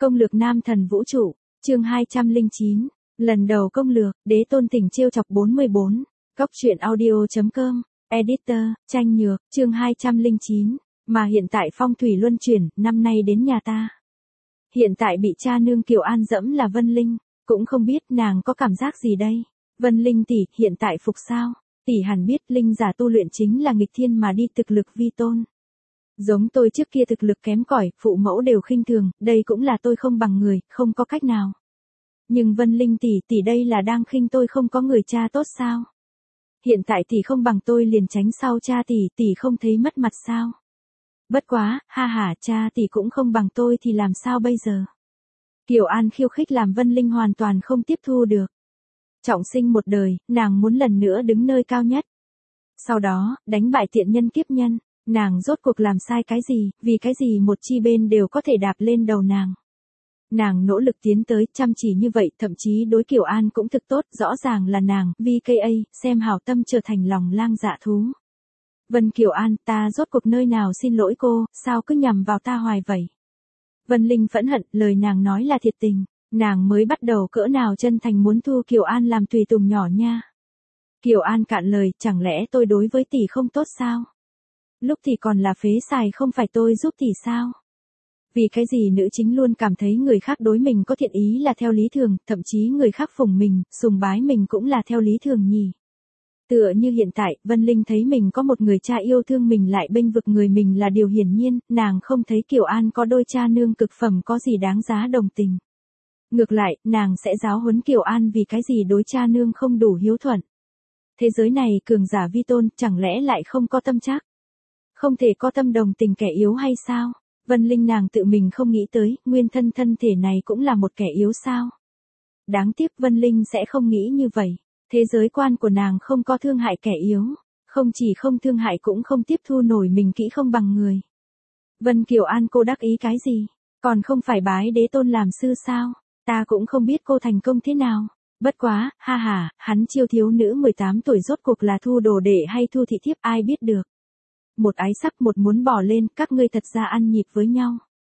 Công lược nam thần vũ trụ, chương 209, lần đầu công lược, đế tôn tình trêu chọc 44, Cóc truyện audio.com, editor, Tranh Nhược, chương 209, mà hiện tại phong thủy luân chuyển, năm nay đến nhà ta. Hiện tại bị cha nương Kiều An dẫm là Vân Linh, cũng không biết nàng có cảm giác gì đây. Vân Linh tỷ, hiện tại phục sao? Tỷ hẳn biết Linh giả tu luyện chính là nghịch thiên mà đi thực lực vi tôn. Giống tôi trước kia thực lực kém cỏi, phụ mẫu đều khinh thường, đây cũng là tôi không bằng người, không có cách nào. Nhưng Vân Linh tỷ đây là đang khinh tôi không có người cha tốt sao? Hiện tại tỷ không bằng tôi liền tránh sau cha tỷ không thấy mất mặt sao? Bất quá, ha ha, cha tỷ cũng không bằng tôi thì làm sao bây giờ? Kiều An khiêu khích làm Vân Linh hoàn toàn không tiếp thu được. Trọng sinh một đời, nàng muốn lần nữa đứng nơi cao nhất. Sau đó, đánh bại tiện nhân kiếp nhân, nàng rốt cuộc làm sai cái gì, vì cái gì một chi bên đều có thể đạp lên đầu nàng. Nàng nỗ lực tiến tới, chăm chỉ như vậy, thậm chí đối Kiều An cũng thực tốt, rõ ràng là nàng, VKA, xem hảo tâm trở thành lòng lang dạ thú. Vân Kiều An, ta rốt cuộc nơi nào xin lỗi cô, sao cứ nhằm vào ta hoài vậy? Vân Linh phẫn hận, lời nàng nói là thiệt tình, nàng mới bắt đầu cỡ nào chân thành muốn thu Kiều An làm tùy tùng nhỏ nha. Kiều An cạn lời, chẳng lẽ tôi đối với tỷ không tốt sao? Lúc thì còn là phế xài không phải tôi giúp tỷ sao? Vì cái gì nữ chính luôn cảm thấy người khác đối mình có thiện ý là theo lý thường, thậm chí người khác phụng mình, sùng bái mình cũng là theo lý thường nhỉ? Tựa như hiện tại, Vân Linh thấy mình có một người cha yêu thương mình lại bênh vực người mình là điều hiển nhiên, nàng không thấy Kiều An có đôi cha nương cực phẩm có gì đáng giá đồng tình. Ngược lại, nàng sẽ giáo huấn Kiều An vì cái gì đối cha nương không đủ hiếu thuận. Thế giới này cường giả vi tôn, chẳng lẽ lại không có tâm trắc? Không thể có tâm đồng tình kẻ yếu hay sao? Vân Linh nàng tự mình không nghĩ tới, nguyên thân thể này cũng là một kẻ yếu sao? Đáng tiếc Vân Linh sẽ không nghĩ như vậy. Thế giới quan của nàng không có thương hại kẻ yếu, không chỉ không thương hại cũng không tiếp thu nổi mình kỹ không bằng người. Vân Kiều An cô đắc ý cái gì? Còn không phải bái đế tôn làm sư sao? Ta cũng không biết cô thành công thế nào. Bất quá, ha ha, hắn chiêu thiếu nữ 18 tuổi rốt cuộc là thu đồ đệ hay thu thị thiếp ai biết được. Một ái sắc một muốn bỏ lên, các ngươi thật ra ăn nhịp với nhau.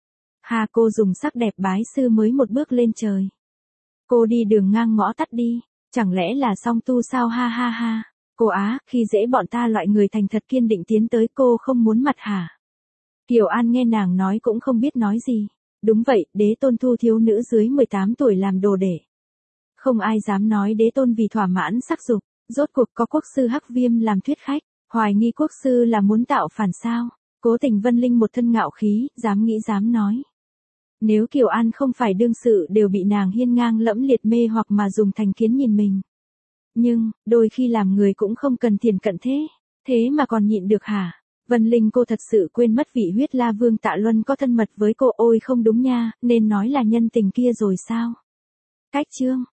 Hà cô dùng sắc đẹp bái sư mới một bước lên trời. Cô đi đường ngang ngõ tắt đi, chẳng lẽ là song tu sao ha ha ha. Cô á, khi dễ bọn ta loại người thành thật kiên định tiến tới cô không muốn mặt hả? Kiều An nghe nàng nói cũng không biết nói gì. Đúng vậy, đế tôn thu thiếu nữ dưới 18 tuổi làm đồ đệ. Không ai dám nói đế tôn vì thỏa mãn sắc dục, rốt cuộc có quốc sư Hắc Viêm làm thuyết khách, hoài nghi quốc sư là muốn tạo phản sao, cố tình Vân Linh một thân ngạo khí, dám nghĩ dám nói. Nếu Kiều An không phải đương sự đều bị nàng hiên ngang lẫm liệt mê hoặc mà dùng thành kiến nhìn mình. Nhưng, đôi khi làm người cũng không cần thiền cận thế mà còn nhịn được hả? Vân Linh cô thật sự quên mất vị huyết la vương Tạ Luân có thân mật với cô ôi không đúng nha, nên nói là nhân tình kia rồi sao? Cách chương.